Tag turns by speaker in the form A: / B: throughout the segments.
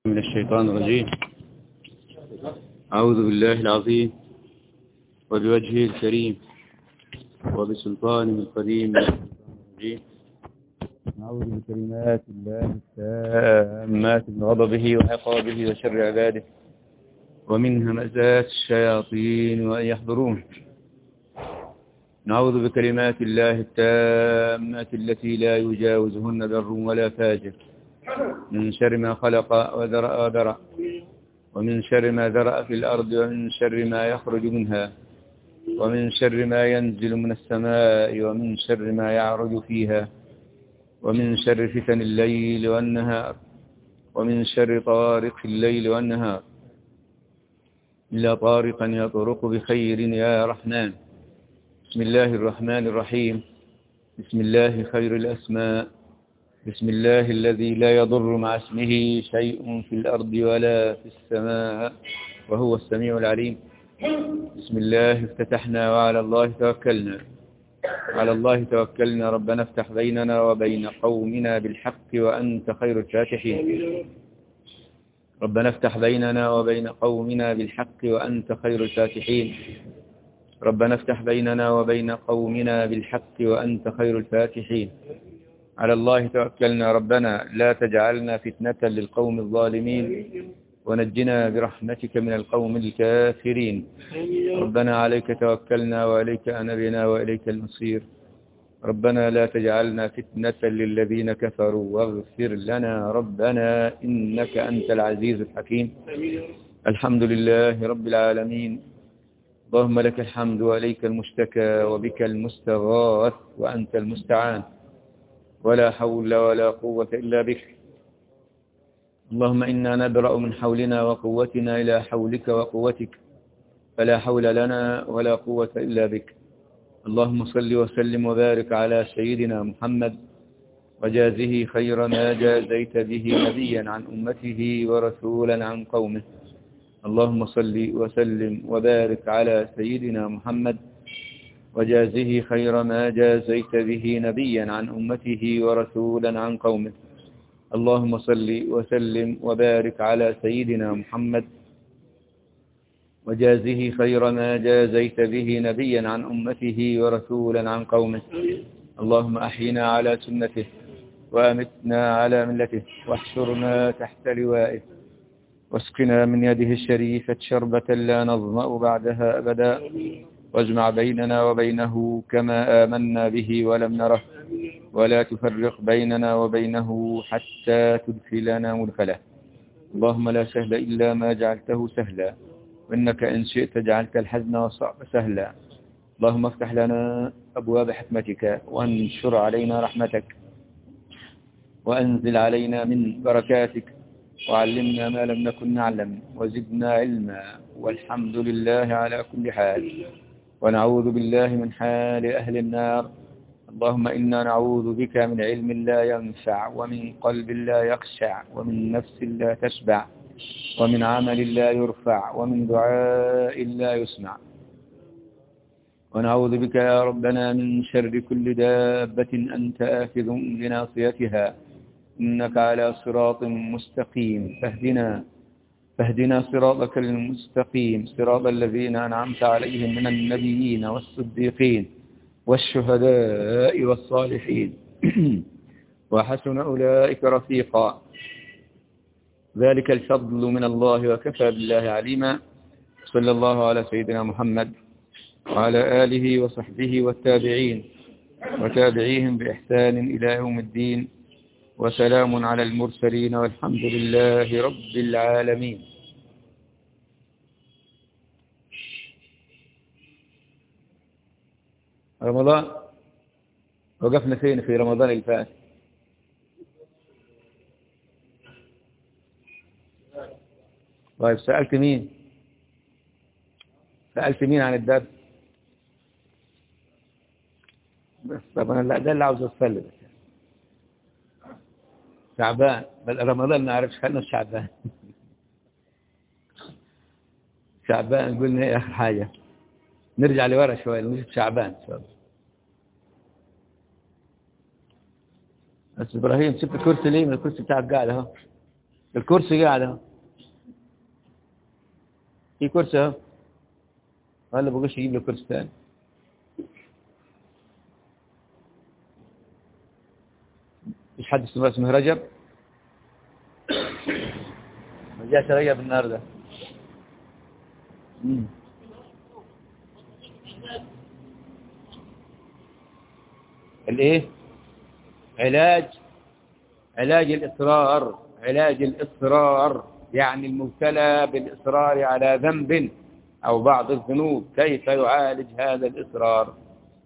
A: من الشيطان الرجيم. أعوذ بالله العظيم وبوجهه الكريم وبسلطانه القديم من الشيطان الرجيم. أعوذ بكلمات الله التامات من غضبه وعقابه وشر عباده ومن همزات الشياطين وأن يحضرون. نعوذ بكلمات الله التامات التي لا يجاوزهن بر ولا فاجر من شر ما خلق وذرأ ومن شر ما ذرأ في الأرض ومن شر ما يخرج منها ومن شر ما ينزل من السماء ومن شر ما يعرج فيها ومن شر فتن الليل والنهار ومن شر طارق الليل والنهار إلا طارقا يطرق بخير يا رحمن. بسم الله الرحمن الرحيم. بسم الله خير الأسماء. بسم الله الذي لا يضر مع اسمه شيء في الأرض ولا في السماء وهو السميع العليم. بسم الله افتتحنا وعلى الله توكلنا. على الله توكلنا. ربنا افتح بيننا وبين قومنا بالحق وأنت خير الفاتحين. ربنا افتح بيننا وبين قومنا بالحق وأنت خير الفاتحين. ربنا افتح بيننا وبين قومنا بالحق وأنت خير الفاتحين. على الله توكلنا. ربنا لا تجعلنا فتنة للقوم الظالمين ونجنا برحمتك من القوم الكافرين. ربنا عليك توكلنا وإليك أنبنا وإليك المصير. ربنا لا تجعلنا فتنة للذين كفروا واغفر لنا ربنا إنك أنت العزيز الحكيم. الحمد لله رب العالمين. اللهم لك الحمد وإليك المشتكى وبك المستغاث وأنت المستعان ولا حول ولا قوة إلا بك. اللهم إنا نبرأ من حولنا وقوتنا إلى حولك وقوتك فلا حول لنا ولا قوة إلا بك. اللهم صل وسلم وبارك على سيدنا محمد وجازه خير ما جازيت به نبيا عن أمته ورسولا عن قومه. اللهم صل وسلم وبارك على سيدنا محمد وجازه خير ما جازيت به نبيا عن أمته ورسولا عن قومه. اللهم صل وسلم وبارك على سيدنا محمد وجازه خير ما جازيت به نبيا عن أمته ورسولا عن قومه. اللهم أحينا على سنته وأمتنا على ملته واحشرنا تحت لوائه واسقنا من يده الشريفة شربة لا نظمأ بعدها أبدا واجمع بيننا وبينه كما آمنا به ولم نره ولا تفرق بيننا وبينه حتى تدخلنا مدخله. اللهم لا سهل إلا ما جعلته سهلا وإنك إن شئت جعلت الحزن والصعب سهلا. اللهم افتح لنا أبواب حكمتك وانشر علينا رحمتك وأنزل علينا من بركاتك وعلمنا ما لم نكن نعلم وزدنا علما والحمد لله على كل حال ونعوذ بالله من حال أهل النار. اللهم إنا نعوذ بك من علم لا ينفع ومن قلب لا يخشع ومن نفس لا تشبع ومن عمل لا يرفع ومن دعاء لا يسمع. ونعوذ بك يا ربنا من شر كل دابة أنت آخذ بناصيتها إنك على صراط مستقيم. فاهدنا صراطك المستقيم صراط الذين أنعمت عليهم من النبيين والصديقين والشهداء والصالحين وحسن أولئك رفيقا. ذلك الفضل من الله وكفى بالله عليما. صلى الله على سيدنا محمد وعلى آله وصحبه والتابعين وتابعيهم بإحسان إلى يوم الدين وسلام على المرسلين والحمد لله رب العالمين. رمضان وقفنا فين في رمضان اللي فات؟ طيب سألت مين عن الدرس؟ بس طب أنا لا ده اللي عاوز أصلي بس. شعبان بل رمضان ما أعرفش خلنا في شعبان. شعبان قلنا إيه آخر حاجة؟ نرجع لورا شوية نشوف شعبان شوية. بس إبراهيم سبت الكرسي ليه؟ من الكرسي بتاعك قاعد اهو. الكرسي قاعد اهو، في كرسي اهو، ولا بقولش يجيب له كرسي ثاني. مفيش حد اسمه رجب؟ ما جاش رجب النهارده. الايه؟ علاج الإصرار. علاج الإصرار يعني المبتلى بالإصرار على ذنب أو بعض الذنوب، كيف يعالج هذا الإصرار؟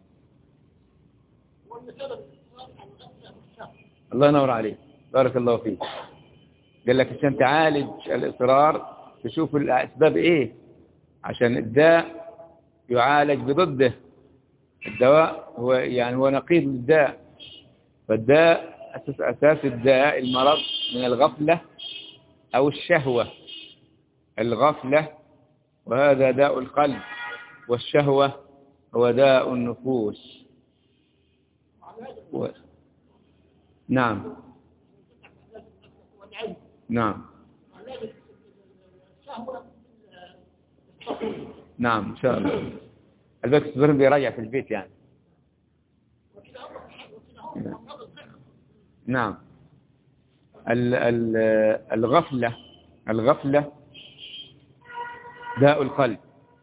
A: الله ينور عليك، بارك الله فيك. قال لك عشان تعالج الإصرار تشوف الأسباب إيه، عشان الداء يعالج بضده. الدواء هو نقيض للداء. فالداء أساس الداء المرض من الغفلة أو الشهوة. الغفلة وهذا داء القلب، والشهوة هو داء النفوس. نعم نعم نعم إن شاء الله. البيت الصغير بيرجع في البيت يعني. نعم. الغفلة داء القلب،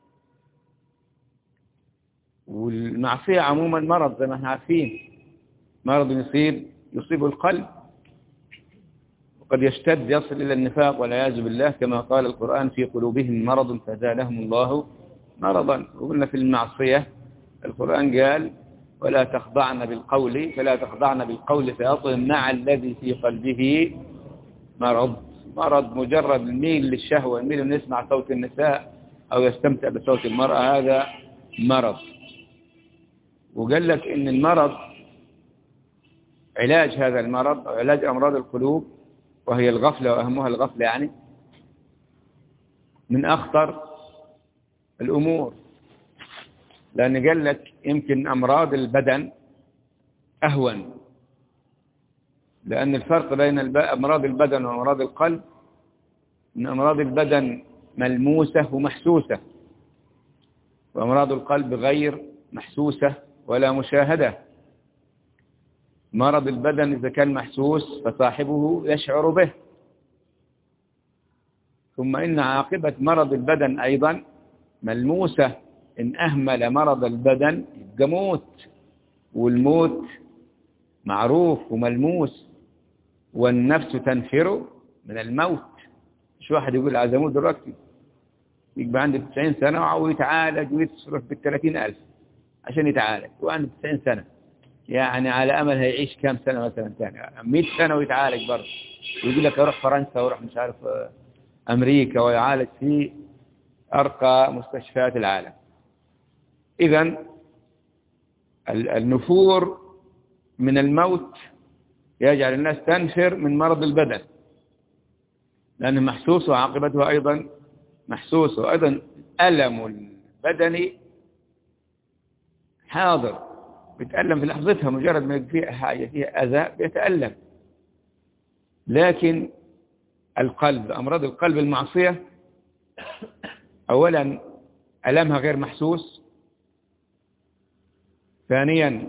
A: والمعصية عموما مرض زي ما احنا عارفين، مرض يصيب القلب، وقد يشتد يصل إلى النفاق والعياذ بالله، كما قال القرآن في قلوبهم مرض فزادهم الله مرضا. وقلنا في المعصية القرآن قال ولا تخضعن بالقول، فلا تخضعن بالقول فيطغى مع الذي في قلبه مرض مجرد الميل للشهوة، الميل أن يسمع صوت النساء أو يستمتع بصوت المرأة، هذا مرض. وقال لك إن المرض علاج هذا المرض أو علاج أمراض القلوب وهي الغفلة، وأهمها الغفلة يعني، من أخطر الأمور. لأن قال لك يمكن أمراض البدن أهون، لأن الفرق بين أمراض البدن وأمراض القلب أن أمراض البدن ملموسة ومحسوسة، وأمراض القلب غير محسوسة ولا مشاهدة. مرض البدن إذا كان محسوس فصاحبه يشعر به، ثم إن عاقبة مرض البدن أيضا ملموسة. إن أهمل مرض البدن يبقى موت، والموت معروف وملموس، والنفس تنفر من الموت. مش واحد يقول عايز اموت دلوقتي، يبقى عنده 90 سنة ويتعالج ويتصرف ب30,000 عشان يتعالج وعنده 90 سنة، يعني على أمل هيعيش كام سنة مثلا ثاني 100 سنة ويتعالج برضه، ويقول لك أروح فرنسا وأروح مش عارف أمريكا ويعالج في أرقى مستشفيات العالم. إذن النفور من الموت يجعل الناس تنفر من مرض البدن لأنه محسوس، وعاقبته أيضا محسوس. وأيضا ألم البدن حاضر، بيتألم في لحظتها، مجرد ما فيها حاجة فيها أذى بيتألم. لكن القلب، أمراض القلب المعصية أولا ألمها غير محسوس، ثانيا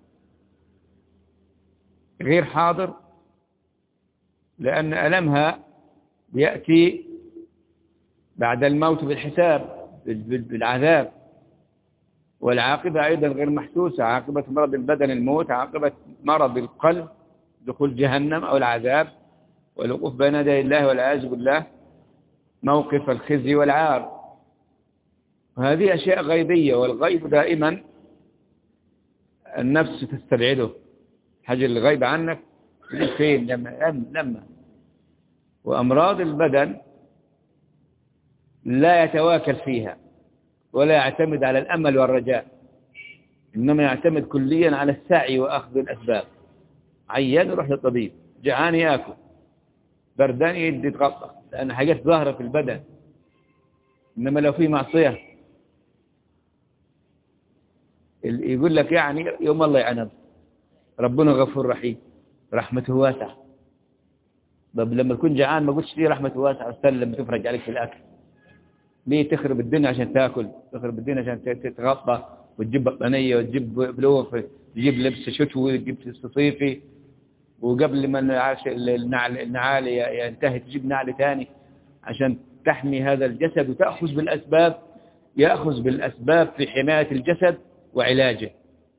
A: غير حاضر، لأن ألمها يأتي بعد الموت بالحساب بالعذاب، والعاقبة أيضا غير محسوسة. عاقبة مرض البدن الموت، عاقبة مرض القلب دخول جهنم أو العذاب والوقوف بين يدي الله والعياذ بالله، موقف الخزي والعار. وهذه أشياء غيبية، والغيب دائما النفس تستبعده. حاجة اللي غيب عنك فين لما وأمراض البدن لا يتواكل فيها ولا يعتمد على الأمل والرجاء، إنما يعتمد كليا على السعي وأخذ الأسباب. عيان يروح للطبيب، جعان يأكل، بردان يدي يتغطى، لأن حاجات ظاهرة في البدن. إنما لو في معصية يقول لك يعني يوم الله يعنب، ربنا غفور رحيم، رحمته واسعة، طب لما تكون جعان ما قلتش ليه رحمة واسعة استنى لما تفرج عليك في الأكل؟ ليه تخرب الدنيا عشان تاكل، تخرب الدنيا عشان تتغطى وتجيب بطانية وتجيب بلوف، تجيب لبس شتوي وتجيب لبس صيفي، وقبل ما النعال ينتهي تجيب نعل ثاني عشان تحمي هذا الجسد، وتأخذ بالأسباب، يأخذ بالأسباب في حماية الجسد وعلاجه.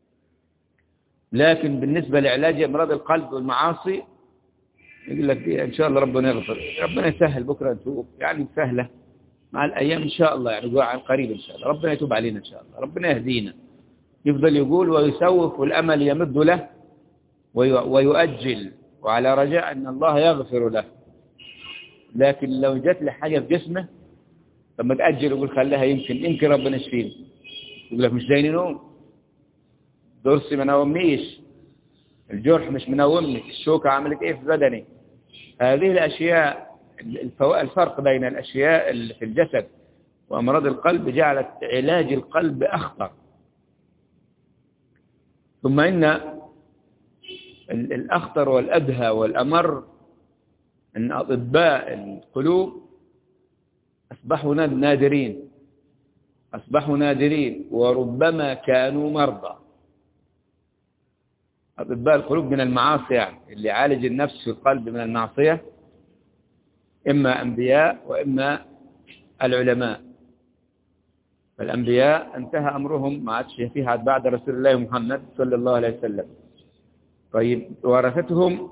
A: لكن بالنسبة لعلاج أمراض القلب والمعاصي يقول لك إن شاء الله ربنا يغفر، ربنا يسهل، بكرة نتوب، يعني سهلة مع الأيام إن شاء الله، يعني عن قريب إن شاء الله ربنا يتوب علينا إن شاء الله، ربنا يهدينا. يفضل يقول ويسوف والأمل يمد له ويؤجل، وعلى رجاء أن الله يغفر له. لكن لو جت له حاجة في جسمه لما تأجل يقول خليها يمكن ربنا يشفيني، يقول لك مش زيني نوم، ضرسي ما نومنيش، الجرح مش منومني، الشوكة عملت ايه في بدني. هذه الأشياء، الفرق بين الأشياء اللي في الجسد وأمراض القلب جعلت علاج القلب أخطر. ثم إن الأخطر والأدهى والأمر أن أطباء القلوب أصبحوا نادرين وربما كانوا مرضى. أطباء القلوب من المعاصي، يعني اللي يعالج النفس في القلب من المعصية إما أنبياء وإما العلماء. فالأنبياء انتهى أمرهم، ما عادش فيها بعد رسول الله محمد صلى الله عليه وسلم. طيب ورثتهم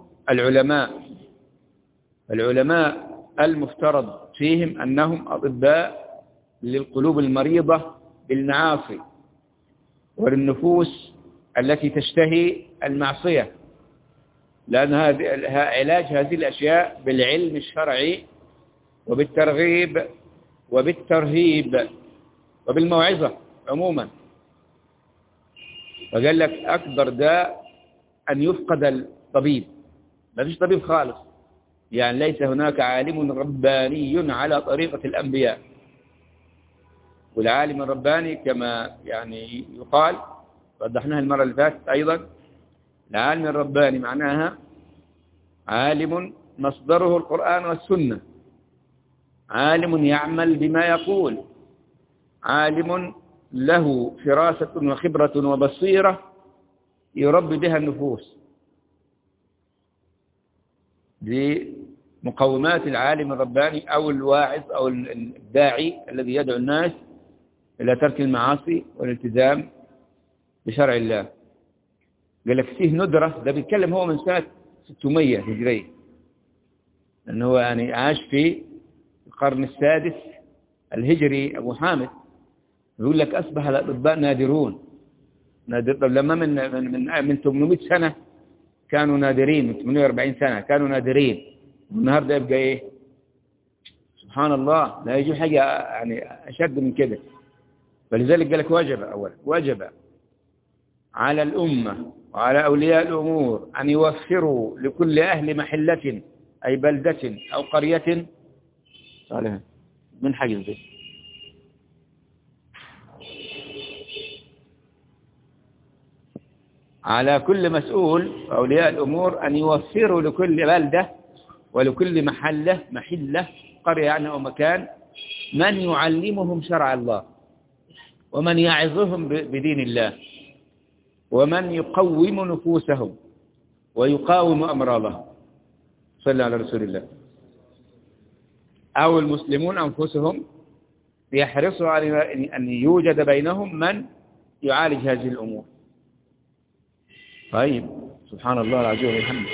A: العلماء المفترض فيهم أنهم أطباء للقلوب المريضة بالمعاصي وللنفوس التي تشتهي المعصية، لأن علاج هذه الأشياء بالعلم الشرعي وبالترغيب وبالترهيب وبالموعظة عموما. فقال لك أكبر داء أن يفقد الطبيب، ما فيش طبيب خالص، يعني ليس هناك عالم رباني على طريقة الأنبياء. والعالم الرباني كما يعني يقال، وضحناها المرة اللي فاتت أيضا، العالم الرباني معناها عالم مصدره القرآن والسنة، عالم يعمل بما يقول، عالم له فراسة وخبرة وبصيرة يربي بها النفوس. دي مقومات العالم الرباني أو الواعظ أو الداعي الذي يدعو الناس إلى ترك المعاصي والالتزام بشرع الله. قال لك فيه ندرة، ده بيتكلم هو من سنة 600 هجرية، لأنه هو يعني عاش في القرن السادس الهجري أبو حامد. يقول لك أصبح الأطباء نادرون. طب لما من 800 سنة كانوا نادرين، من 840 سنة كانوا نادرين، والنهاردة يبقى إيه؟ سبحان الله، لا يجي حاجة يعني أشد من كده. فلذلك قال لك وجب على الأمة وعلى أولياء الأمور أن يوفروا لكل أهل محلة أي بلدة أو قرية صالحة من حاجة زي على كل مسؤول أولياء الأمور أن يوفروا لكل بلدة ولكل محلة قرية يعني أو مكان من يعلمهم شرع الله، ومن يعظهم بدين الله، ومن يقوم نفوسهم ويقاوم أمراضهم. صلى على رسول الله. أو المسلمون أنفسهم يحرصوا على أن يوجد بينهم من يعالج هذه الأمور. طيب سبحان الله العظيم والحمد.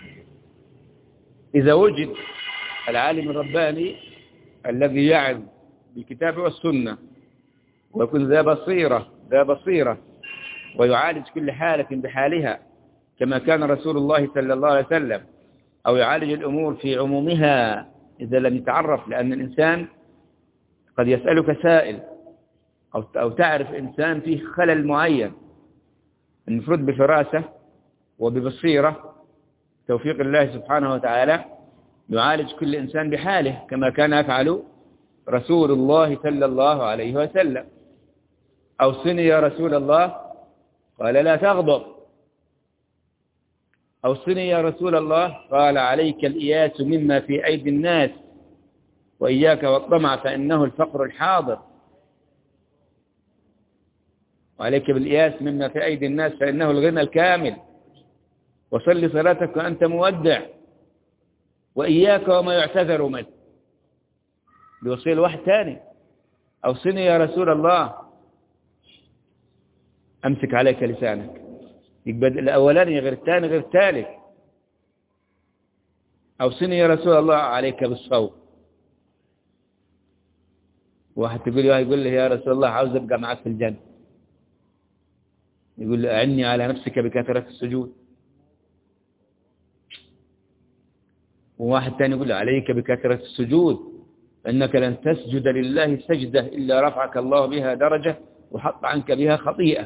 A: إذا وجد العالم الرباني الذي يعظ بالكتاب والسنة ويكون ذا بصيرة ويعالج كل حالة بحالها كما كان رسول الله صلى الله عليه وسلم، أو يعالج الأمور في عمومها إذا لم يتعرف، لأن الإنسان قد يسألك سائل أو تعرف إنسان فيه خلل معين، المفروض بفراسة وببصيرة توفيق الله سبحانه وتعالى يعالج كل إنسان بحاله كما كان يفعل رسول الله صلى الله عليه وسلم. أوصني يا رسول الله، قال لا تغضب. أوصني يا رسول الله. قال عليك الإياس مما في أيدي الناس وإياك والطمع فإنه الفقر الحاضر. وعليك بالإياس مما في أيدي الناس فإنه الغنى الكامل. وصل صلاتك وأنت مودع. وإياك وما يعتذر منه. بيوصي واحد ثاني. أوصني يا رسول الله. أمسك عليك لسانك. يبقى الأولاني غير الثاني غير الثالث. أوصني يا رسول الله عليك بالصوم. واحد يقول لي يا رسول الله عاوز أبقى معك في الجنة. يقول لي أعني على نفسك بكثرة السجود. وواحد ثاني يقول لي عليك بكثرة السجود إنك لن تسجد لله سجدة إلا رفعك الله بها درجة وحط عنك بها خطيئة.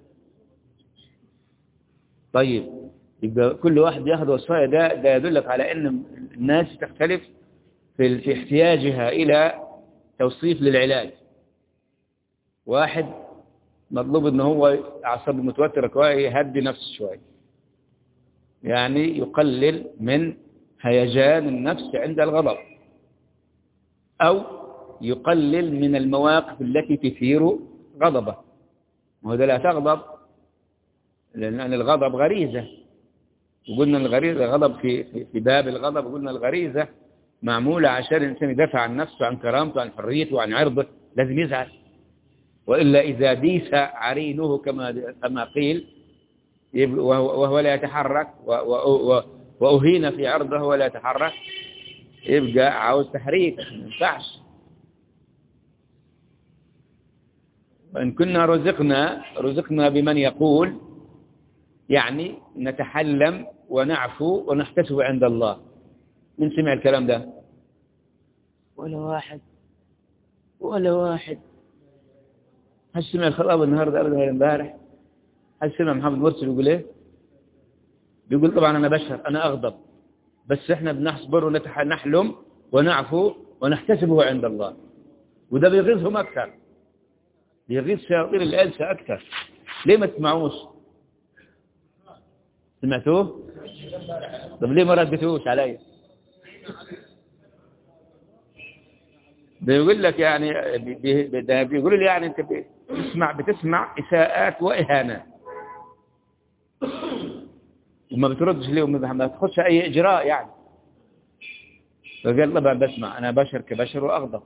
A: طيب يبقى كل واحد ياخذ وصايا. ده يدلك على أن الناس تختلف في احتياجها إلى توصيف للعلاج. واحد مطلوب أنه هو أعصابه متوترة كويس يهدي نفسه شوي، يعني يقلل من هيجان النفس عند الغضب، أو يقلل من المواقف التي تثير غضبه. وهذا لا تغضب، لأن الغضب غريزة. وقلنا الغريزة غضب في باب الغضب قلنا الغريزة معمولة عشان الإنسان يدافع عن نفسه، عن كرامته، عن حريته، وعن عرضه. لازم يزعل، وإلا إذا ديس عرينه كما قيل وهو لا يتحرك وأهين في عرضه ولا يتحرك، يبقى عاوز تحريك، ما ينفعش. وإن كنا رزقنا بمن يقول يعني نتحلم ونعفو ونحتسب عند الله. من سمع الكلام ده؟ ولا واحد. هل سمع الخطاب النهارده أبدا ولا امبارح؟ هل سمع محمد مرسي بيقول ايه؟ بيقول طبعا أنا بشر، أنا أغضب، بس إحنا بنصبر ونحلم ونعفو ونحتسبه عند الله. وده بيغيظهم أكثر، بيغيظ شياطين الإنس أكثر. ليه ما تسمعوش؟ سمعتوه؟ طب ليه ما ردتوش علي؟ بيقول لك يعني بيقول لي يعني أنت بتسمع إساءات وإهانات وما بتردش ليه وما تاخدش أي إجراء يعني. فقال طبعا بسمع، أنا بشر كبشر وأغضب،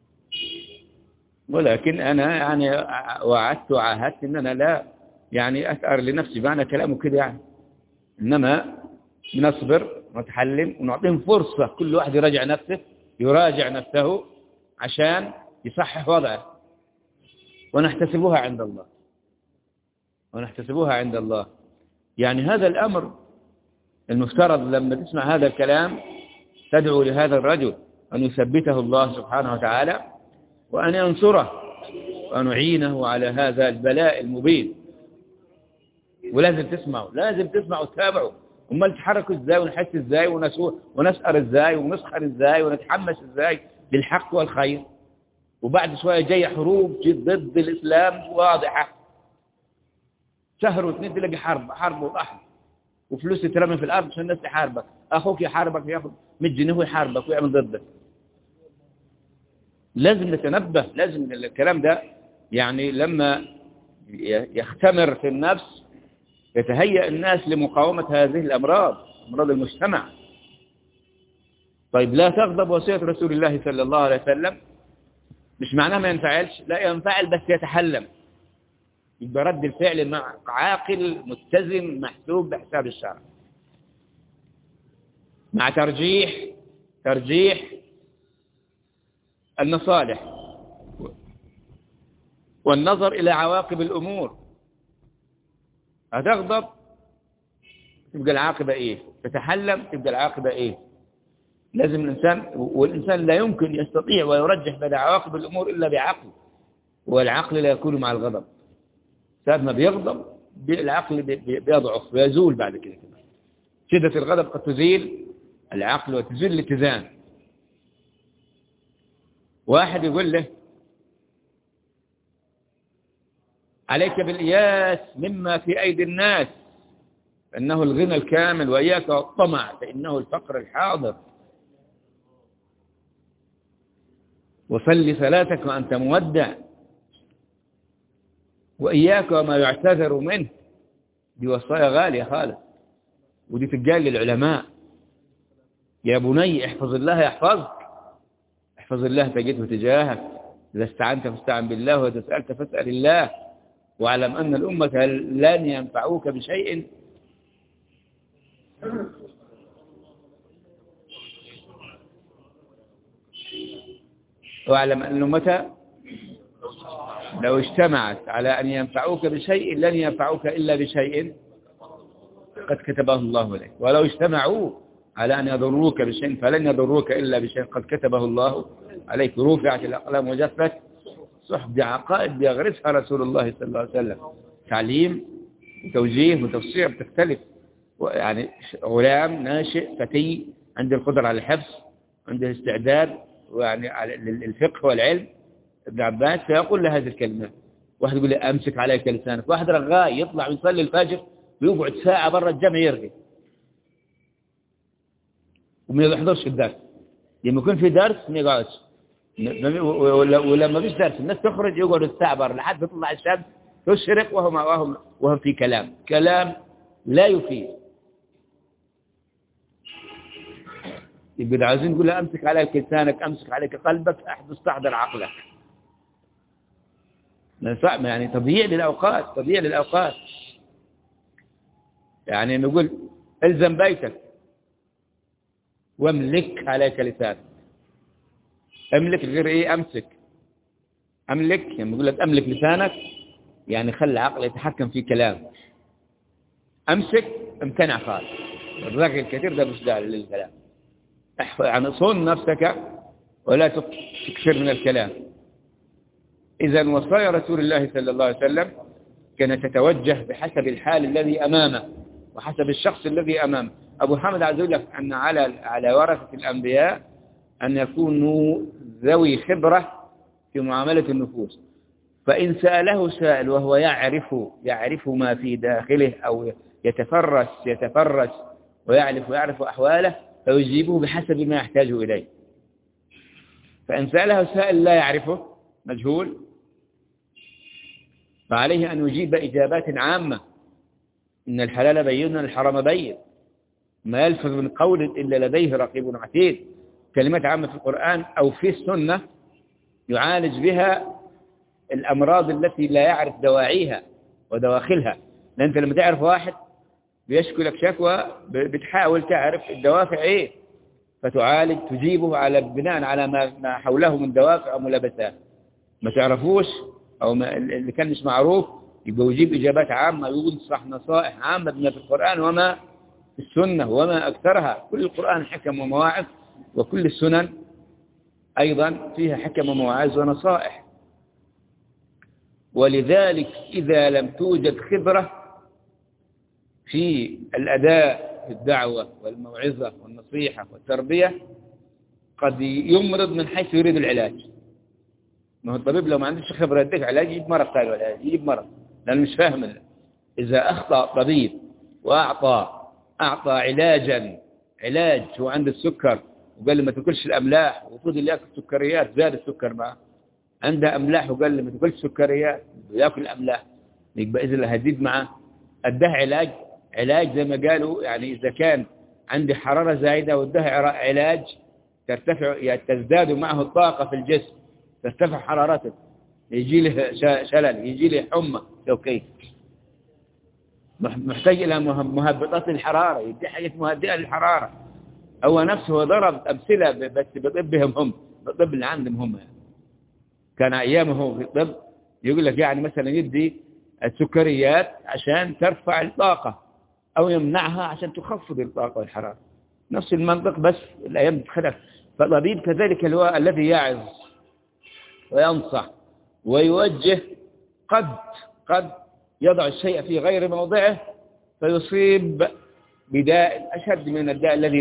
A: ولكن أنا يعني وعدت وعاهدت إن أنا لا يعني أثأر لنفسي. معنى كلامه كده يعني، إنما نصبر ونتحلم ونعطيهم فرصة كل واحد يراجع نفسه عشان يصحح وضعه، ونحتسبوها عند الله. يعني هذا الأمر المفترض لما تسمع هذا الكلام تدعو لهذا الرجل أن يثبته الله سبحانه وتعالى، وأن ينصره وأن يعينه على هذا البلاء المبين. ولازم تسمعوا وتتابعوا. امال تحركوا ازاي ونحس ازاي ونسأر ازاي ونسخر ازاي ونتحمس ازاي للحق والخير، وبعد شوية جاي حروب ضد الإسلام واضحة. شهر واثنين تلاقي حرب وقحط وفلوس ترمي في الأرض عشان الناس تحاربك. أخوك يحاربك ياخذ 100 جنيه ويحاربك ويعمل ضدك. لازم نتنبه. لازم الكلام ده يعني لما يختمر في النفس يتهيأ الناس لمقاومة هذه الأمراض، أمراض المجتمع. طيب لا تغضب وصية رسول الله صلى الله عليه وسلم مش معناه ما ينفعلش، لا ينفعل بس يتحلم. يبقى رد الفعل مع عاقل متزن محسوب بحساب الشرع، مع ترجيح المصالح والنظر إلى عواقب الأمور. هتغضب تبقى العاقبة إيه؟ تتحلم تبقى العاقبة إيه؟ لازم والإنسان لا يمكن يستطيع ويرجح بين عواقب الأمور إلا بعقل، والعقل لا يكون مع الغضب. ساعة ما بيغضب العقل بيضعف ويزول بعد كده. شدة الغضب قد تزيل العقل وتزيل الاتزان. واحد يقول له عليك بالإياس مما في أيدي الناس فإنه الغنى الكامل، وإياك والطمع فإنه الفقر الحاضر. وصل صلاتك وأنت مودع، وإياك وما يعتذر منه. دي وصايا غالية خالص، ودي تقال للعلماء. يا بني احفظ الله يحفظك، احفظ الله تجده تجاهك، إذا استعنت فاستعن بالله، وإذا سألت فاسأل الله، واعلم أن الأمة لن ينفعوك بشيء واعلم أن الأمة لو اجتمعت على أن ينفعوك بشيء لن ينفعوك إلا بشيء قد كتبه الله لك، ولو اجتمعوا على أن يضروك بشيء فلن يضروك إلا بشيء قد كتبه الله عليك. رفعت الأقلام وجفت صحف. دي عقائد بيغرسها رسول الله صلى الله عليه وسلم، تعليم وتوجيه وتفسير بتختلف. يعني غلام ناشئ فتي عنده القدرة على الحفظ، عنده استعداد ويعني على الفقه والعلم، ابن عباس فيقول له هذه الكلمات. واحد يقول له أمسك عليك لسانك، واحد رغاي يطلع ويصلي الفجر ويقعد ساعة برا الجامع يرغي وما يحضرش الدرس. لما يكون في درس ما يقعدش، ولما فيش درس الناس تخرج يقعد الساعة برا لحد تطلع الشمس تشرق وهم في كلام لا يفيد. يبقى عايزين نقول له أمسك عليك لسانك، أمسك عليك قلبك، استحضر عقلك. يعني تضييع للأوقات. يعني نقول الزم بيتك واملك عليك لسانك. املك غير ايه امسك. املك يعني يقول لك املك لسانك، يعني خلي عقل يتحكم في كلام. امسك امتنع خالص، الرغي الكثير ده مش داعي للكلام. يعني صون نفسك ولا تكثر من الكلام. إذا وصايا رسول الله صلى الله عليه وسلم كانت تتوجه بحسب الحال الذي أمامه وحسب الشخص الذي أمامه. أبو حامد عايز يقول لك أن على ورثة الأنبياء أن يكونوا ذوي خبرة في معاملة النفوس. فإن سأله سائل وهو يعرف ما في داخله، أو يتفرس ويعرف أحواله، فيجيبه بحسب ما يحتاج إليه. فإن سأله سائل لا يعرفه مجهول، فعليه أن يجيب إجابات عامة. إن الحلال بين الحرام بين، ما يلفظ من قول إلا لديه رقيب عتيد. كلمات عامة في القرآن أو في السنة يعالج بها الأمراض التي لا يعرف دواعيها ودواخلها. لأن أنت لما تعرف واحد بيشكو لك شكوى بتحاول تعرف الدوافع إيه، فتعالج تجيبه على بناء على ما حوله من دوافع أو ملابسات. ما تعرفوش أو اللي كان مش معروف يبقى يجيب إجابات عامة، ينصح نصائح عامة بما في القرآن وما في السنة وما أكثرها. كل القرآن حكم ومواعظ، وكل السنن أيضا فيها حكم ومواعظ ونصائح. ولذلك إذا لم توجد خبرة في الأداء في الدعوة والموعظة والنصيحة والتربية قد يمرض من حيث يريد العلاج. ما هو الطبيب لو ما عندش خبرة يديك علاج يجيب مرض ثاني، ولا يجيب مرض لأنه مش فاهم. إذا أخطأ طبيب وأعطى علاج هو عنده السكر وقال له ما تاكلش الأملاح، وفضل يأكل سكريات زاد السكر معه. عنده أملاح وقال له ما تاكلش سكريات ويأكل الأملاح، يبقى إذا هزيد معه. أداه علاج زي ما قالوا، يعني إذا كان عنده حرارة زايدة وأداه علاج تزداد معه الطاقة في الجسم، ترتفع حرارته، يجي له شلل، يجي له حمى كيف محتاج إلى مهبطات الحرارة، يدي حاجة مهدئة للحرارة. هو نفسه ضرب أمثلة بس بطبهم هم، بالطب اللي عندهم هم. يعني كان أيامه في الطب يقول لك يعني مثلا يدي السكريات عشان ترفع الطاقة أو يمنعها عشان تخفض الطاقة والحرارة. نفس المنطق بس الأيام تتخلف. فالطبيب كذلك هو الذي يعظ وينصح ويوجه، قد يضع الشيء في غير موضعه فيصيب بداء أشد من الداء الذي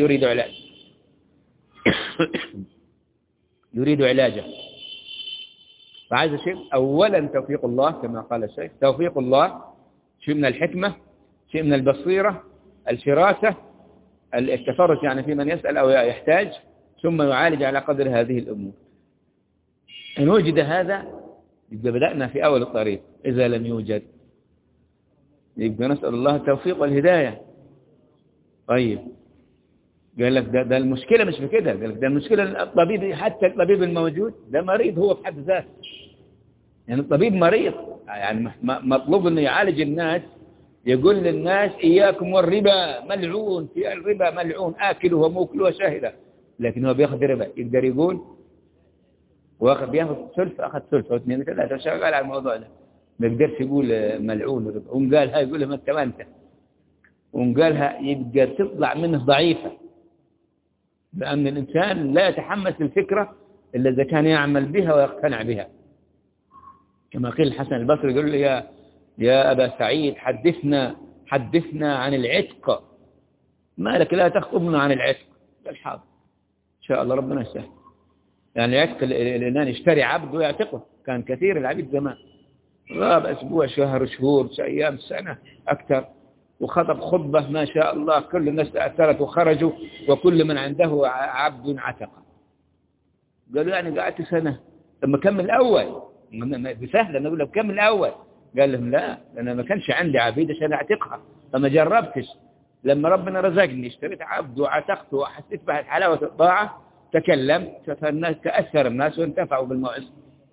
A: يريد علاجه. فعايز شيء أولا توفيق الله كما قال الشيخ، توفيق الله، شيء من الحكمة، شيء من البصيرة، الفراسة التفرس يعني في من يسأل أو يحتاج، ثم يعالج على قدر هذه الأمور. إن وجد هذا يبقى بدأنا في أول الطريق. إذا لم يوجد يبقى نسأل الله التوفيق والهداية. طيب قال لك ده المشكلة مش في كده، قال لك ده المشكلة الطبيب، حتى الطبيب الموجود ده مريض هو في حد ذاته. يعني الطبيب مريض، يعني مطلوب انه يعالج الناس، يقول للناس إياكم والربا ملعون، في الربا ملعون آكله وموكله وشاهده، لكن هو بياخذ ربا. يقدر يقول بياخذ سلفة، أخذ سلفة واثنين ثلاثة، شغال على الموضوع ده، ما يقدرش يقول ملعون ربا. وقالها يقول لهم انت ما انت، وقالها يبقى تطلع منه ضعيفة، لأن الإنسان لا يتحمس الفكرة إلا إذا كان يعمل بها ويقتنع بها. كما قيل الحسن البصري يقول لي يا أبا سعيد حدثنا عن العتق، ما لك لا تخطبنا عن العتق؟ قال حاضر إن شاء الله ربنا يسهل. يعني العتق الإنسان يشتري عبد ويعتقه، كان كثير العبيد زمان، غاب أسبوع شهر شهور أيام سنة أكثر، وخطب خطبة ما شاء الله كل الناس تأثرت وخرجوا، وكل من عنده عبد عتق. قالوا يعني قعدت سنة، لما كمل الأول بسهل أنا أقول له كمل الأول. قال لهم لا، أنا ما كانش عندي عبيد عشان أعتقها، فما جربتش. لما ربنا رزقني اشتريت عبد وعتقته وحسيت بحلاوة الطاعة، تكلمت فالناس تأثر الناس وانتفعوا بالموعظة.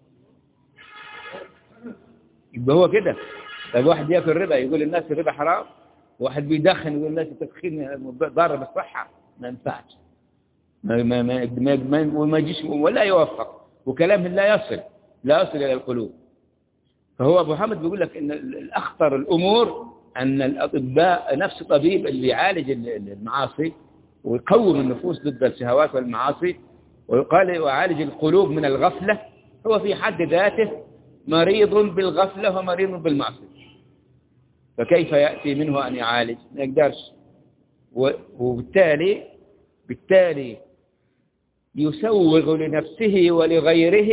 A: يبقى هو كده. طيب واحد ياكل ربا يقول الناس الربا حرام، واحد بيدخن يقول الناس التدخين ضار بالصحة، ما ينفعش، ما يجيش ولا يوفق، وكلامه لا يصل إلى القلوب. فهو أبو حامد بيقول لك إن الأخطر الأمور أن الأطباء، نفس طبيب اللي يعالج المعاصي ويقوم النفوس ضد الشهوات والمعاصي ويعالج القلوب من الغفلة، هو في حد ذاته مريض بالغفلة ومريض بالمعصية. فكيف يأتي منه أن يعالج؟ ما يقدرش. وبالتالي يسوغ لنفسه ولغيره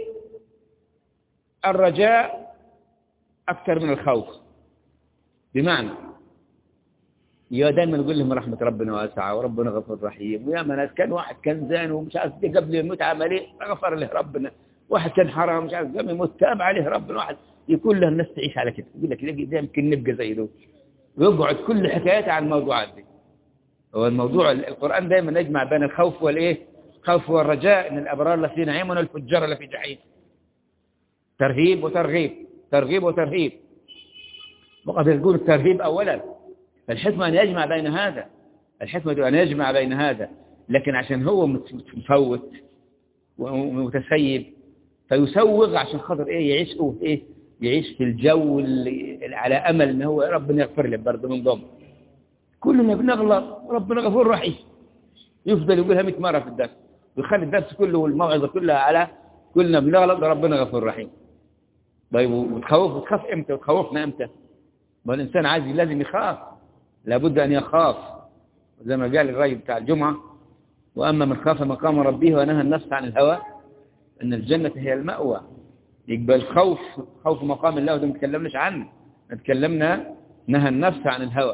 A: الرجاء أكثر من الخوف. بمعنى دائما نقول لهم رحمة ربنا واسعة وربنا غفور رحيم، ويا ما ناس كان واحد كان زين ومش عارف قبل يموت عمل ايه غفر له ربنا، واحد كان حرام مش عارف قبل يموت تاب عليه ربنا، واحد يكون له الناس تعيش على كده، يقول لك ده يمكن نبقى زي دول، ويقعد كل حكاياته عن الموضوعات دي. هو الموضوع القرآن دائما يجمع بين الخوف والايه، خوف والرجاء، ان الابرار لفي نعيم والفجار لفي جحيم. ترهيب وترغيب، ترغيب وترهيب. وقد يكون الترهيب اولا، فالحكمة أن يجمع بين هذا، الحكمة أن يجمع بين هذا، لكن عشان هو مفوت ومتسيب فيسوغ عشان خاطر يعيش في الجو اللي على أمل أنه هو ربنا يغفر له برضه من ضمن. كلنا بنغلط وربنا غفور رحيم، يفضل يقولها 100 مرة في الدرس، ويخلي الدرس كله والموعظة كلها على كلنا بنغلط وربنا غفور رحيم. طيب وتخاف امتى وتخوفنا امتى؟ ما الإنسان عايز لازم يخاف، لابد أن يخاف، زي ما قال الرأي بتاع الجمعة: وأما من خاف مقام ربه ونهى النفس عن الهوى إن الجنة هي المأوى. يقبل الخوف، خوف مقام الله، وده ما تكلمناش عنه، نتكلمنا نهى النفس عن الهوى،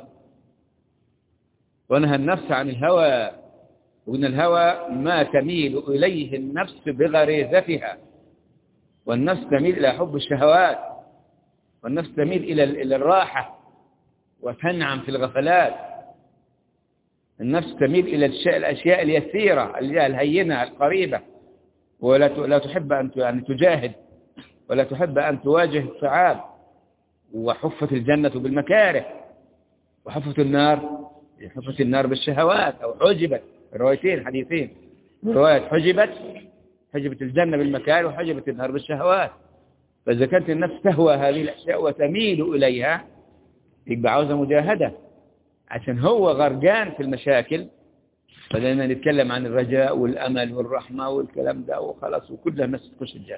A: ونهى النفس عن الهوى، وإن الهوى ما تميل إليه النفس بغريزتها، والنفس تميل إلى حب الشهوات، والنفس تميل إلى الراحة وتنعم في الغفلات. النفس تميل إلى الأشياء اليسيرة الهينة القريبة، ولا تحب أن تجاهد، ولا تحب أن تواجه الصعاب. وحفت الجنة بالمكاره، وحفت النار بالشهوات، أو حجبت، روايتين حديثين، رواية حجبت الجنة بالمكاره وحجبت النار بالشهوات. فإذا كانت النفس تهوى هذه الأشياء وتميل إليها يبقى عاوزة مجاهدة، عشان هو غرقان في المشاكل. فلما نتكلم عن الرجاء والأمل والرحمة والكلام ده وخلاص، وكلها الناس تخش الجنة.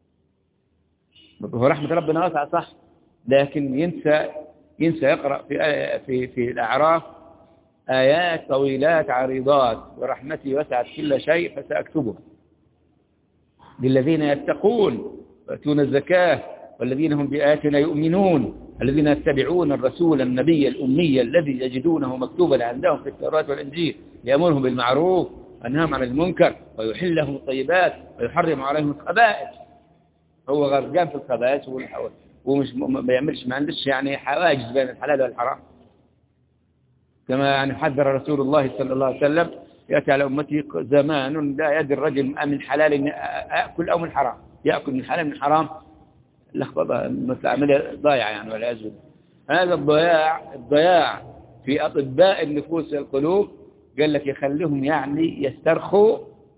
A: هو رحمة ربنا واسعة صح، لكن ينسى يقرأ في الأعراف آيات طويلات عريضات: ورحمتي وسعت كل شيء فسأكتبها للذين يتقون ويؤتون الزكاة والذين هم بآياتنا يؤمنون الذين يتبعون الرسول النبي الأمي الذي يجدونه مكتوبا عندهم في التوراة والإنجيل يأمرهم بالمعروف وينهاهم عن المنكر ويحل لهم الطيبات ويحرم عليهم الخبائث. هو غرقان في الخبائث ومش ما عندش يعني حواجز بين الحلال والحرام، كما يعني حذر رسول الله صلى الله عليه وسلم يأتي على أمتي زمان لا يدري الرجل من حلال يأكل أو من حرام، يأكل من حلال من حرام لخبطة مثل عملية ضايعة يعني والعياذ بالله. هذا الضياع في أطباء النفوس والقلوب قال لك يخليهم يعني يسترخوا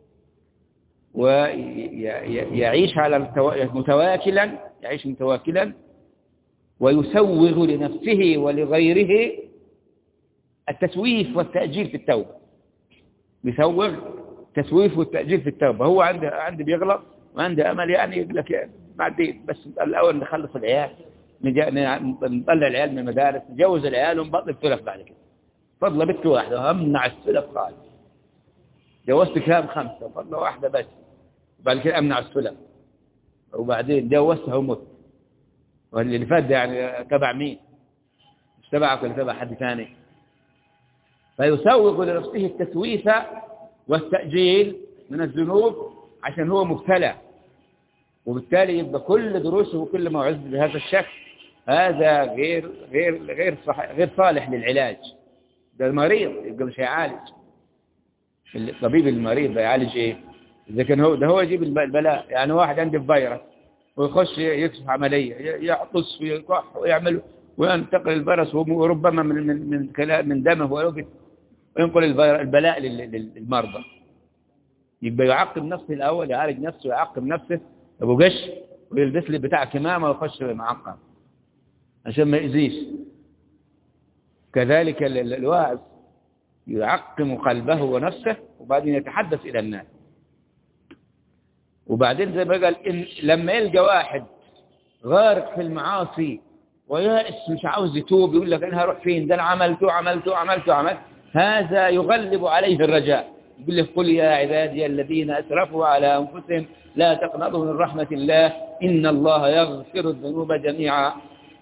A: ويعيش على يعيش متواكلا ويسوغ لنفسه ولغيره التسويف والتأجيل في التوبة. بيسوغ تسويف والتأجيل في التوبة. هو عنده بيغلط وعنده أمل يعني يقول لك بعدين بس الأول نخلص العيال نطلع العيال من المدارس نجوز العيال ونبطل السلف بعد كده. فضل بنت واحدة أمنع السلف خالص. جوزت كام 5 فضل واحدة بس وبعد كده أمنع السلف وبعدين جوزتها ومت. واللي فات ده يعني تبع مين؟ مش تبعك ولا تبع حد ثاني؟ فيسوق لنفسه التسويف والتأجيل من الذنوب عشان هو مبتلى، وبالتالي يبقى كل دروسه وكل ما عز بهذا الشكل. هذا غير صالح للعلاج. ده المريض يبقى مش هيعالج. الطبيب المريض بيعالج ايه؟ اذا كان هو يجيب البلاء. يعني واحد عنده فيروس ويخش يكشف عمليه يعطس ويكح ويعمل وينتقل الفيروس وربما من دمه وينقل البلاء للمرضى. يبقى يعقم نفسه الأول، يعالج نفسه ويعقم نفسه أبو قش ويلبس لي بتاع كمامة ويخش معقم عشان ما يأذيش. كذلك الواعظ يعقم قلبه ونفسه وبعدين يتحدث إلى الناس. وبعدين زي ما قال إن لما يلقى واحد غارق في المعاصي ويائس مش عاوز يتوب يقول لك أنا هروح فين؟ ده أنا عملت هذا يغلب عليه الرجاء. يقول له قل يا عبادي الذين أسرفوا على أنفسهم لا تقنطوا من رحمة الله إن الله يغفر الذنوب جميعا.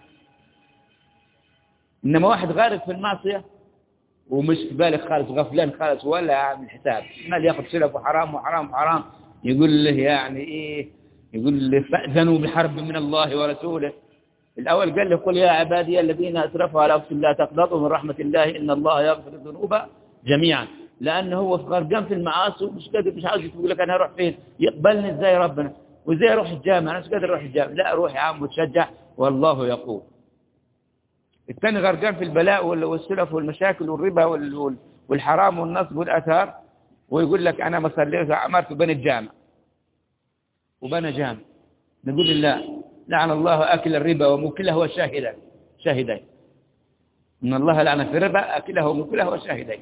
A: إنما واحد غارق في المعصية ومش بالغ خالص غفلان خالص ولا عامل حساب مال ياخذ سلف وحرام يقول له يعني إيه؟ يقول له فأذنوا بحرب من الله ورسوله. الأول قال له قل يا عبادي الذين أسرفوا على أنفسهم لا تقنطوا من رحمة الله إن الله يغفر الذنوب جميعا. لأنه هو غرقان في المعاصي ومش قادر مش عاوز يقول لك أنا هروح فين؟ يقبلني إزاي ربنا؟ وإزاي أروح الجامع؟ أنا مش قادر أروح الجامع. لا روح يا عم وتشجع والله يقول. الثاني غرقان في البلاء والسلف والمشاكل والربا والحرام والنصب والأثار ويقول لك أنا ما صليت عمرت بني الجامع وبنى جامع. نقول لله لعن الله أكل الربا وموكله وشاهدين. إن الله لعن في الربا أكله وموكله وشاهدين.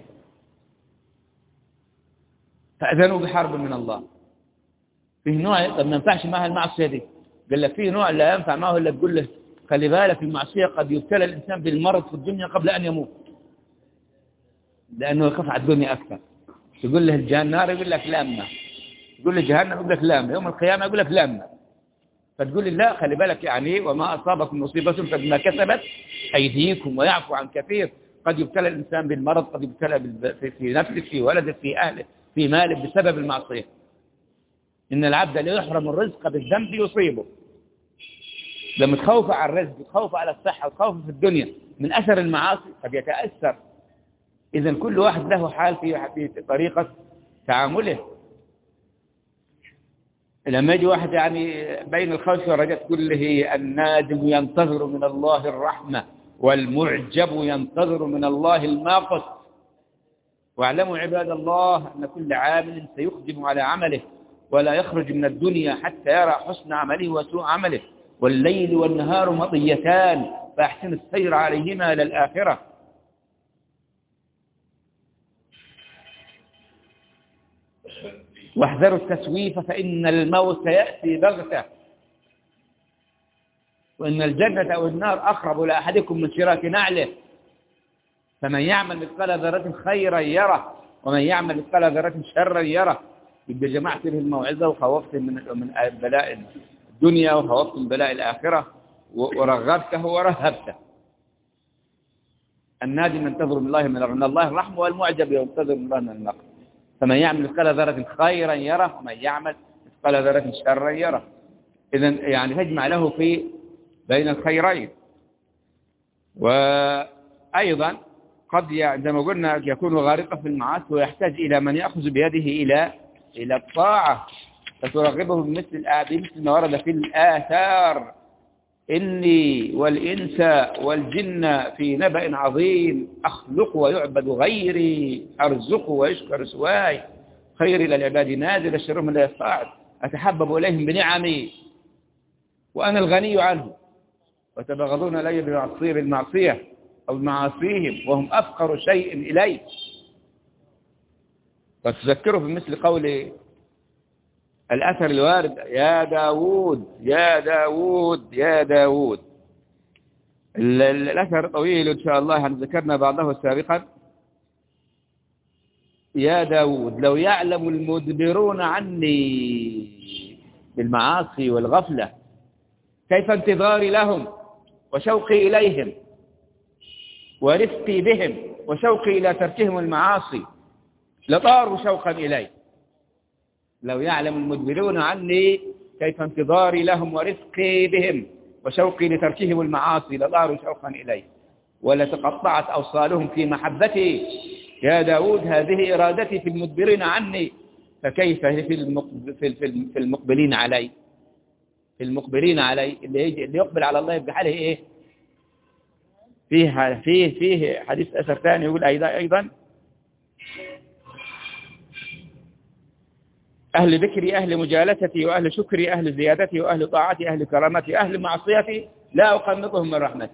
A: فأذنوا بحرب من الله. فيه نوع طب ما ينفعش معها المعصية دي. قال لك فيه نوع لا ينفع معه إلا تقول له خلي بالك المعصية قد يبتلى الإنسان بالمرض في الدنيا قبل أن يموت لأنه يخاف على الدنيا أكثر. تقول له النار يقول لك لامنا، تقول له جهنم يقول لك لامنا، يوم القيامة يقول لك لامنا. فتقول لي لا خلي بالك يعني وما أصابكم مصيبة فبما كسبت أيديكم ويعفو عن كثير. قد يبتلى الإنسان بالمرض، قد يبتلى في نفسه في ولده في أهله في ماله بسبب المعصية. إن العبد لا يحرم الرزق بالذنب يصيبه. لما تخوف على الرزق تخوف على الصحة وتخوف في الدنيا من أثر المعاصي قد يتأثر. إذن كل واحد له حال في طريقة تعامله. لما يجي واحد يعني بين الخوف والرجاء تقول له النادم ينتظر من الله الرحمة والمعجب ينتظر من الله الماقت. واعلموا عباد الله أن كل عامل سيقدم على عمله ولا يخرج من الدنيا حتى يرى حسن عمله وسوء عمله. والليل والنهار مضيتان فأحسن السير عليهما إلى الآخرة. واحذروا التسويف فإن الموت يأتي بغتة وإن الجنة أو النار أقرب إلى أحدكم من شراك نعله. فمن يعمل مثقال ذرة خيرا يره ومن يعمل مثقال ذرة شرا يره. يبقى جمعت به الموعظة وخوفت من بلاء الدنيا وخوفت من بلاء الآخرة ورغبته ورهبته. النادم ينتظر من الله الرحمة، والمعجب ينتظر من الله النقم. فمن يعمل مثقال ذرة خيرا يره، ومن يعمل مثقال ذرة شرا يره. إذن يعني تجمع له في بين الخيرين. وأيضا قد عندما قلنا يكون غارقا في المعاصي ويحتاج إلى من يأخذ بيده إلى الطاعة، فترغبه بمثل ما ورد في الآثار: إني والإنس والجن في نبأ عظيم، أخلق ويعبد غيري، أرزق ويشكر سواي، خير إلى العباد نادر، الشرهم لا يصاعد، أتحبب إليهم بنعمي وأنا الغني عنه، وتبغضون إلي بالمعصية أو بمعاصيهم وهم أفقر شيء إلي. فتذكره بمثل قول الأثر الوارد: يا داود يا داود يا داود. الأثر طويل إن شاء الله، ذكرنا بعضه سابقا. يا داود لو يعلم المدبرون عني بالمعاصي والغفلة كيف انتظاري لهم وشوقي إليهم ورفقي بهم وشوقي إلى تركهم المعاصي لطاروا شوقا إلي. لو يعلم المدبرون عني كيف انتظاري لهم ورفقي بهم وشوقي لتركهم المعاصي لطاروا شوقا إلي، ولتقطعت أوصالهم في محبتي. يا داود هذه إرادتي في المدبرين عني، فكيف في المقبلين علي؟ في المقبلين علي اللي يقبل على الله يبقى حاله إيه؟ فيه حديث أثر ثاني يقول أيضا: أهل ذكري أهل مجالستي وأهل شكري أهل زيادتي وأهل طاعتي أهل كرامتي أهل معصيتي لا أقنطهم من رحمتي.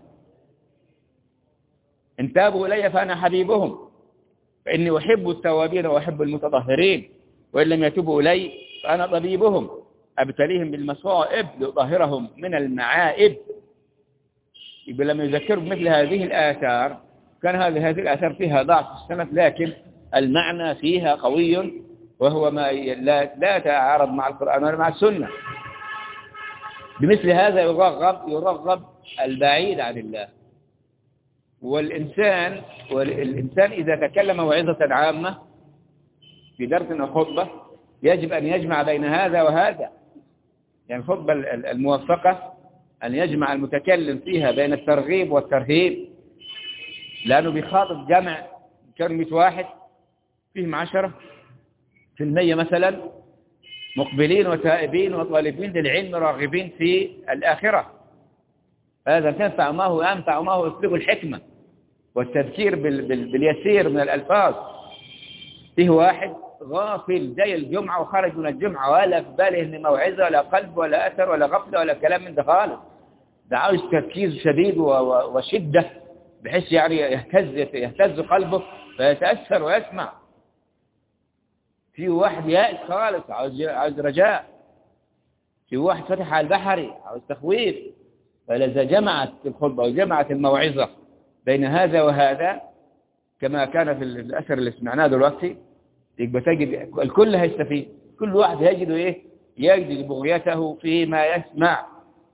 A: إن تابوا إلي فأنا حبيبهم، فإني أحب التوابين وأحب المتطهرين، وإن لم يتوبوا إلي فأنا طبيبهم، أبتليهم بالمصائب لأطهرهم من المعائب. يقول لما يذكر بمثل هذه الآثار، كان هذه الآثار فيها ضعف السند، لكن المعنى فيها قوي، وهو ما لا يتعارض مع القرآن ولا مع السنة. بمثل هذا يرغب البعيد عن الله. والإنسان إذا تكلم موعظة عامة في درس أو خطبة يجب أن يجمع بين هذا وهذا. يعني الخطبة الموفقة أن يجمع المتكلم فيها بين الترغيب والترهيب، لأنه بيخاطب جمع كلمة واحد فيهم 10% مثلا مقبلين وتائبين وطالبين للعلم راغبين في الآخرة. هذا تنفع معه أسلوب الحكمة والتذكير باليسير من الألفاظ. فيه واحد غافل جاي الجمعة وخرج من الجمعة ولا في باله إن موعظة ولا قلب ولا أثر ولا غفلة ولا كلام من ده خالص، ده عاوز تركيز شديد وشدة بحيث يعني يهتز قلبه فيتأثر ويسمع. في واحد يائس خالص عاوز رجاء. في واحد فتح على البحري عاوز تخويف. فإذا جمعت الخطبة وجمعت الموعظة بين هذا وهذا كما كان في الأثر اللي سمعناه دلوقتي، يبقى تجد الكل هيستفيد. كل واحد يجد بغيته فيما يسمع.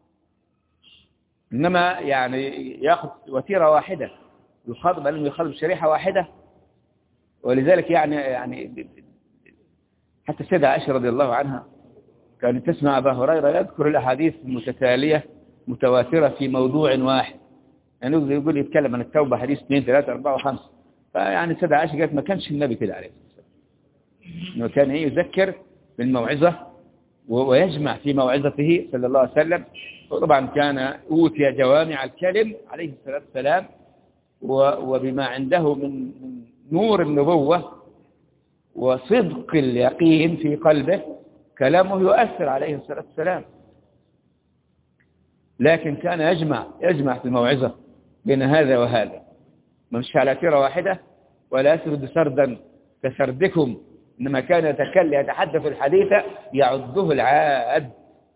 A: إنما يعني يأخذ وتيرة واحدة يخاطب أنه يخاطب شريحة واحدة. ولذلك يعني حتى السيدة عائشة رضي الله عنها كانت تسمع أبا هريرة يذكر الأحاديث المتتالية متواترة في موضوع واحد. يعني يقول يتكلم عن التوبة حديث 2 3 4 5. فيعني السيدة عائشة قالت ما كانش النبي كده عليه الصلاة والسلام، إنه كان يذكر بالموعظة ويجمع في موعظته صلى الله عليه وسلم. وطبعا كان أوتي جوامع الكلم عليه الصلاة والسلام، وبما عنده من نور النبوة وصدق اليقين في قلبه كلامه يؤثر عليه الصلاة والسلام. لكن كان يجمع في الموعظة بين هذا وهذا، مش على تيرة واحدة ولا يسرد سردا كسردكم، إنما كان يتحدث الحديث يعده العاد،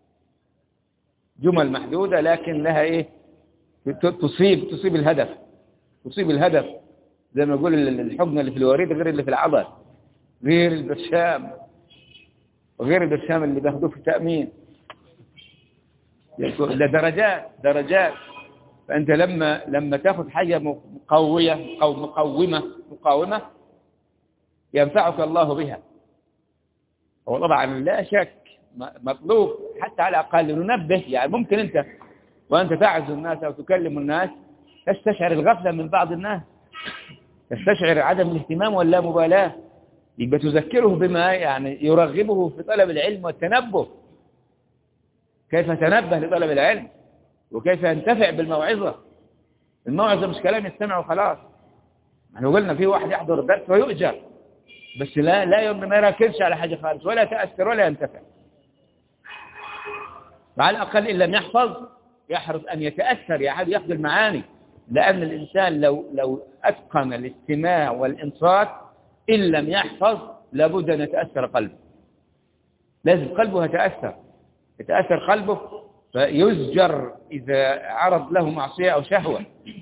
A: جمل محدودة لكن لها إيه؟ تصيب الهدف. زي ما يقول الحقنة اللي في الوريد غير اللي في العضل، غير البرشام اللي بياخدوه في التأمين. ده درجات. فأنت لما تأخذ حاجة مقوية أو مقاومة ينفعك الله بها. وطبعا لا شك مطلوب حتى على الأقل ننبه. يعني ممكن أنت وأنت تعظ الناس أو تكلم الناس تستشعر الغفلة من بعض الناس، تستشعر عدم الاهتمام ولا مبالاة، يبقى تذكره بما يعني يرغبه في طلب العلم والتنبه، كيف تنبه لطلب العلم وكيف ينتفع بالموعظة. الموعظة مش كلام يستمع وخلاص. احنا قلنا في واحد يحضر الدرس ويؤجر، بس لا ما يركزش على حاجة خالص ولا تأثر ولا ينتفع. وعلى الأقل إن لم يحفظ يحرص أن يتأثر، يأخذ المعاني، لأن الإنسان لو أتقن الاستماع والإنصات إن لم يحفظ لابد أن يتأثر قلبه، لازم قلبه يتأثر قلبه، فيزجر إذا عرض له معصية أو شهوة،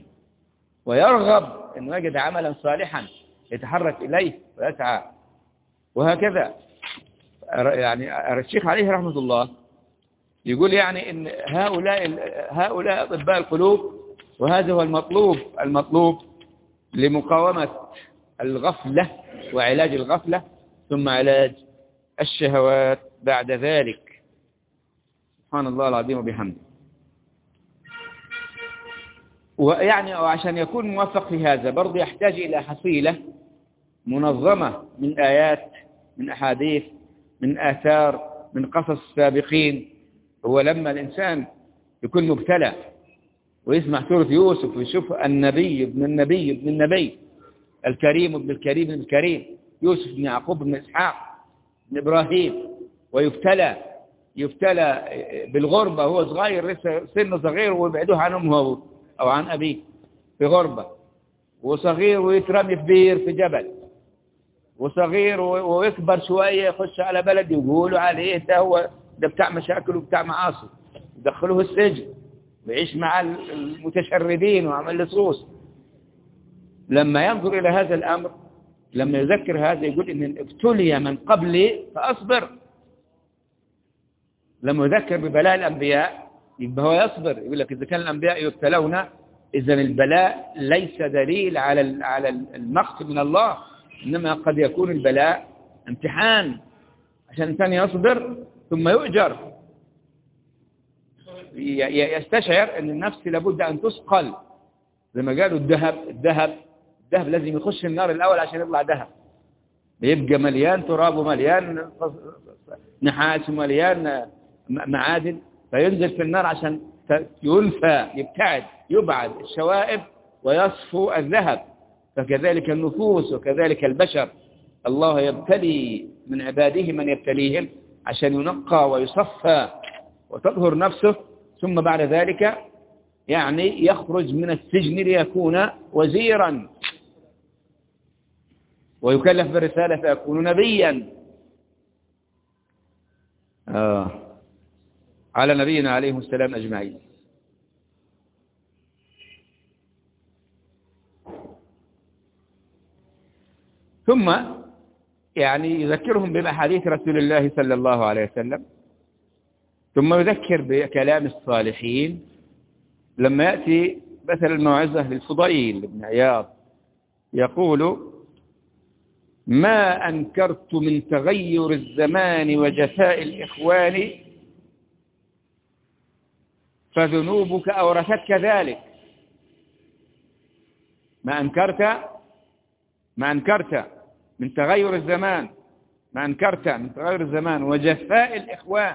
A: ويرغب أن يجد عملا صالحا يتحرك إليه ويسعى. وهكذا يعني الشيخ عليه رحمة الله يقول يعني إن هؤلاء أطباء القلوب، وهذا هو المطلوب لمقاومة الغفلة وعلاج الغفلة، ثم علاج الشهوات بعد ذلك. سبحان الله العظيم وبحمده. ويعني وعشان يكون موفق في هذا برضه يحتاج إلى حصيلة منظمة من آيات، من أحاديث، من آثار، من قصص السابقين. هو لما الإنسان يكون مبتلى ويسمع سورة يوسف ويشوف النبي ابن النبي الكريم ابن الكريم ابن الكريم، يوسف بن يعقوب بن إسحاق بن إبراهيم، ويبتلى بالغربة، هو صغير لسه سنه صغير ويبعدوه عن أمه أو عن أبيه في غربة، وصغير ويترمي في بير في جبل، وصغير ويكبر شوية يخش على بلد يقولوا عليه ده بتاع مشاكل وبتاع معاصي، يدخلوه السجن ويعيش مع المتشردين وعمل لصوص. لما ينظر إلى هذا الأمر، لما يذكر هذا يقول إن ابتلي من قبلي فأصبر. لما يذكر ببلاء الأنبياء يبقى هو يصبر. يقول لك إذا كان الأنبياء يبتلون إذن البلاء ليس دليل على المقت من الله، إنما قد يكون البلاء امتحان عشان الإنسان يصبر ثم يؤجر، يستشعر أن النفس لابد أن تثقل. زي ما قالوا الذهب لازم يخش النار الأول عشان يطلع ذهب، يبقى مليان تراب ومليان نحاس ومليان معادن، فينزل في النار عشان يبعد الشوائب ويصفو الذهب. فكذلك النفوس وكذلك البشر، الله يبتلي من عباده من يبتليهم عشان ينقى ويصفى وتطهر نفسه، ثم بعد ذلك يعني يخرج من السجن ليكون وزيرا ويكلف بالرسالة فيكون نبيا. على نبينا عليه السلام أجمعين. ثم يعني يذكرهم بأحاديث رسول الله صلى الله عليه وسلم، ثم يذكر بكلام الصالحين. لما يأتي مثل الموعظة للفضيل بن عياض يقول: ما أنكرت من تغير الزمان وجفاء الإخوان فذنوبك أورثتك ذلك. ما أنكرت من تغير الزمان، وجفاء الإخوان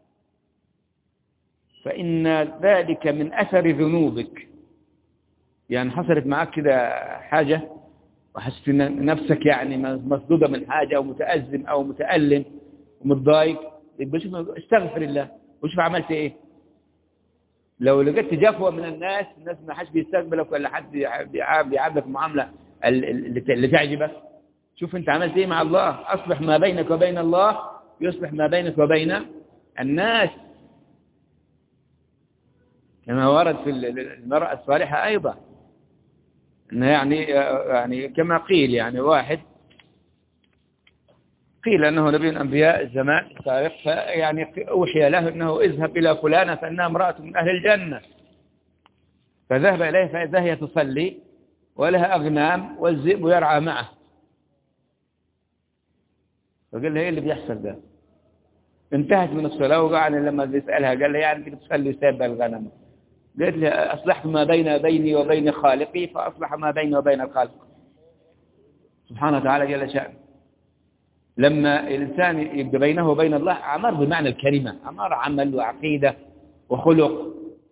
A: فإن ذلك من أثر ذنوبك. يعني حصلت معك كده حاجة وحسيت إن نفسك يعني مصدودة من حاجة أو متأزم أو متألم ومتضايق، يبقى شوف استغفر الله وشوف عملت إيه. لو لقيت جفوة من الناس ما حدش بيستقبلك ولا حد بيعاملك معاملة اللي تعجبك، شوف أنت عملت إيه مع الله. أصلح ما بينك وبين الله يصلح ما بينك وبين الناس، كما ورد في المرأة الصالحة أيضا، إنه يعني كما قيل يعني واحد قيل أنه نبي من أنبياء الزمان السابق، يعني أوحي له أنه اذهب إلى فلانة فإنها امرأة من أهل الجنة، فذهب إليه فإذا هي تصلي ولها أغنام والذئب يرعى معه، فقال له إيه اللي بيحصل ده؟ انتهت من الصلاة وقعد لما بيسألها قال لها يعني كنت تصلي وسابة الغنم؟ قالت له أصلحت ما بيني وبين خالقي فأصلح ما بيني وبين الخالق سبحانه وتعالى جل شأنه. لما الإنسان يبقى بينه وبين الله عمار بمعنى الكلمة، عمار عمل وعقيدة وخلق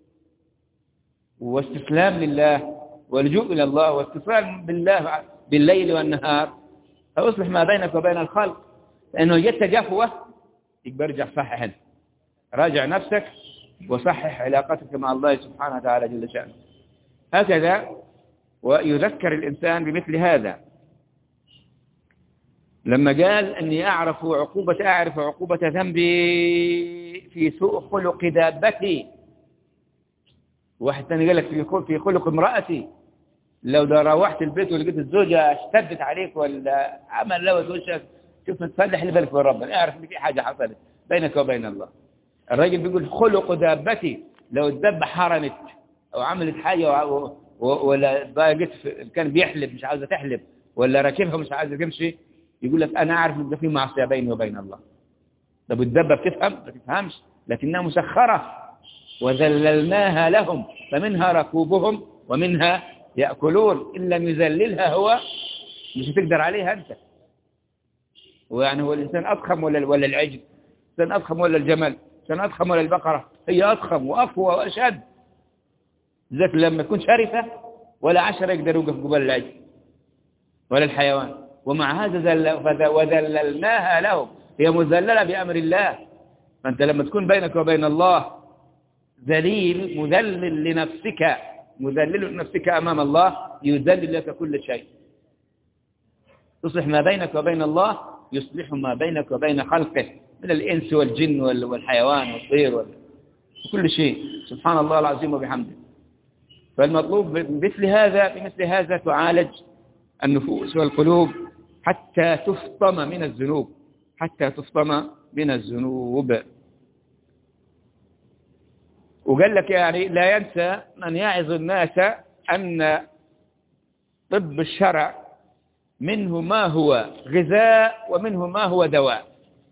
A: واستسلام لله واللجوء إلى الله واتصال بالله بالليل والنهار، فأصلح ما بينك وبين الخلق. لأنه جت جفوة يبقى ارجع صحح انت، راجع نفسك وصحح علاقتك مع الله سبحانه وتعالى جل شأنه. هكذا ويذكر الإنسان بمثل هذا لما قال أني أعرف عقوبة ذنبي في سوء خلق دابتي. واحد ثاني قال لك في خلق امرأتي، لو روحت البيت ولقيت الزوجة اشتدت عليك ولا عمل لو زوجك شوف تصلح اللي بالك من ربنا، اعرف ان في حاجة حصلت بينك وبين الله. الراجل بيقول خلق دابتي، لو الدابة حرمت او عملت حاجة ولا ضاقت كان بيحلب مش عاوزة تحلب ولا راكبها مش عاوزة تمشي، يقول لك انا اعرف ان في معصية بيني وبين الله. طب الدابة بتفهم؟ ما تفهمش، لكنها مسخرة وذللناها لهم فمنها ركوبهم ومنها يأكلون، إن لم يذللها هو مش هتقدر عليها أنت. ويعني هو الإنسان أضخم ولا العجل؟ الإنسان أضخم ولا الجمل؟ الإنسان أضخم ولا البقرة؟ هي أضخم وأقوى وأشد، ذلك لما تكون شرفة ولا 10 يقدر يوقف قبل العجل ولا الحيوان. ومع هذا وذللناها لهم، هي مذللة بأمر الله. فأنت لما تكون بينك وبين الله ذليل مذلل لنفسك، مذلل لنفسك أمام الله، يذلل لك كل شيء. تصلح ما بينك وبين الله يصلح ما بينك وبين خلقه من الإنس والجن والحيوان والطير وكل شيء، سبحان الله العظيم وبحمده. فالمطلوب بمثل هذا تعالج النفوس والقلوب حتى تفطم من الذنوب. وقال لك يعني لا ينسى من يعظ الناس أن طب الشرع منه ما هو غذاء ومنه ما هو دواء.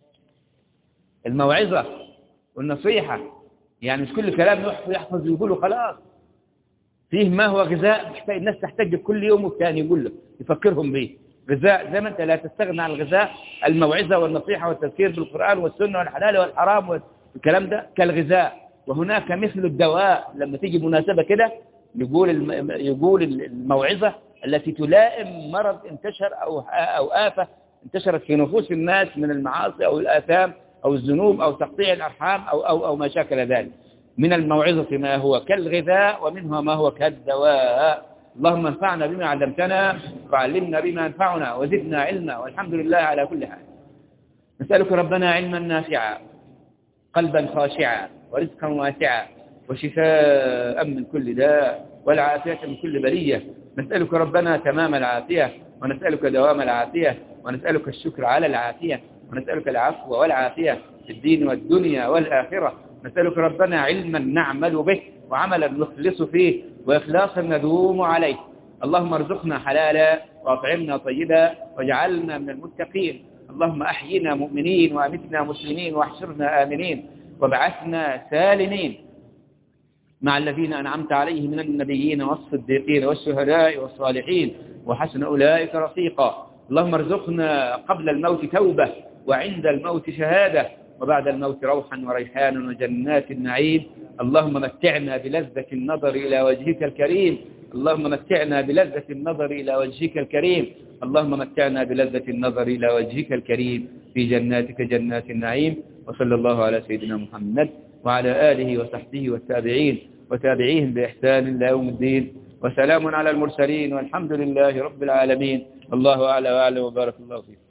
A: الموعظة والنصيحة يعني مش كل كلام يحفظ يقوله خلاص، فيه ما هو غذاء الناس تحتاج كل يوم والثاني يقول له يفكرهم به غذاء. زي ما أنت لا تستغنى عن الغذاء، الموعظة والنصيحة والتذكير بالقرآن والسنة والحلال والحرام والكلام ده كالغذاء. وهناك مثل الدواء، لما تيجي مناسبة كده يقول الموعظة التي تلائم مرض انتشر أو آفة انتشرت في نفوس الناس من المعاصي أو الآثام أو الذنوب أو تقطيع الأرحام أو ما شاكل ذلك. من الموعظة ما هو كالغذاء ومنها ما هو كالدواء. اللهم انفعنا بما علمتنا وعلمنا بما ينفعنا وزدنا علما، والحمد لله على كل حال. نسألك ربنا علما نافعا، قلبا خاشعا، ورزقا واسعا، وشفاء من كل داء، والعافية من كل بلية. نسألك ربنا تمام العافية، ونسألك دوام العافية، ونسألك الشكر على العافية، ونسألك العفو والعافية في الدين والدنيا والآخرة. نسألك ربنا علما نعمل به وعملا نخلص فيه وإخلاصا ندوم عليه. اللهم ارزقنا حلالا وأطعمنا طيبا واجعلنا من المتقين. اللهم أحينا مؤمنين وأمتنا مسلمين واحشرنا آمنين وابعثنا سالمين مع الذين أنعمت عليهم من النبيين والصديقين والشهداء والصالحين وحسن أولئك رفيقا. اللهم ارزقنا قبل الموت توبة وعند الموت شهادة وبعد الموت روحا وريحانا وجنات النعيم. اللهم متعنا بلذة النظر إلى وجهك الكريم. اللهم متعنا بلذة النظر إلى وجهك الكريم. اللهم متعنا بلذة النظر إلى وجهك الكريم في جناتك جنات النعيم. وصلى الله على سيدنا محمد وعلى آله وصحبه والتابعين وتابعيهم بإحسان إلى يوم الدين. وسلام على المرسلين والحمد لله رب العالمين. الله أعلى وأعلى وبارك الله فيك.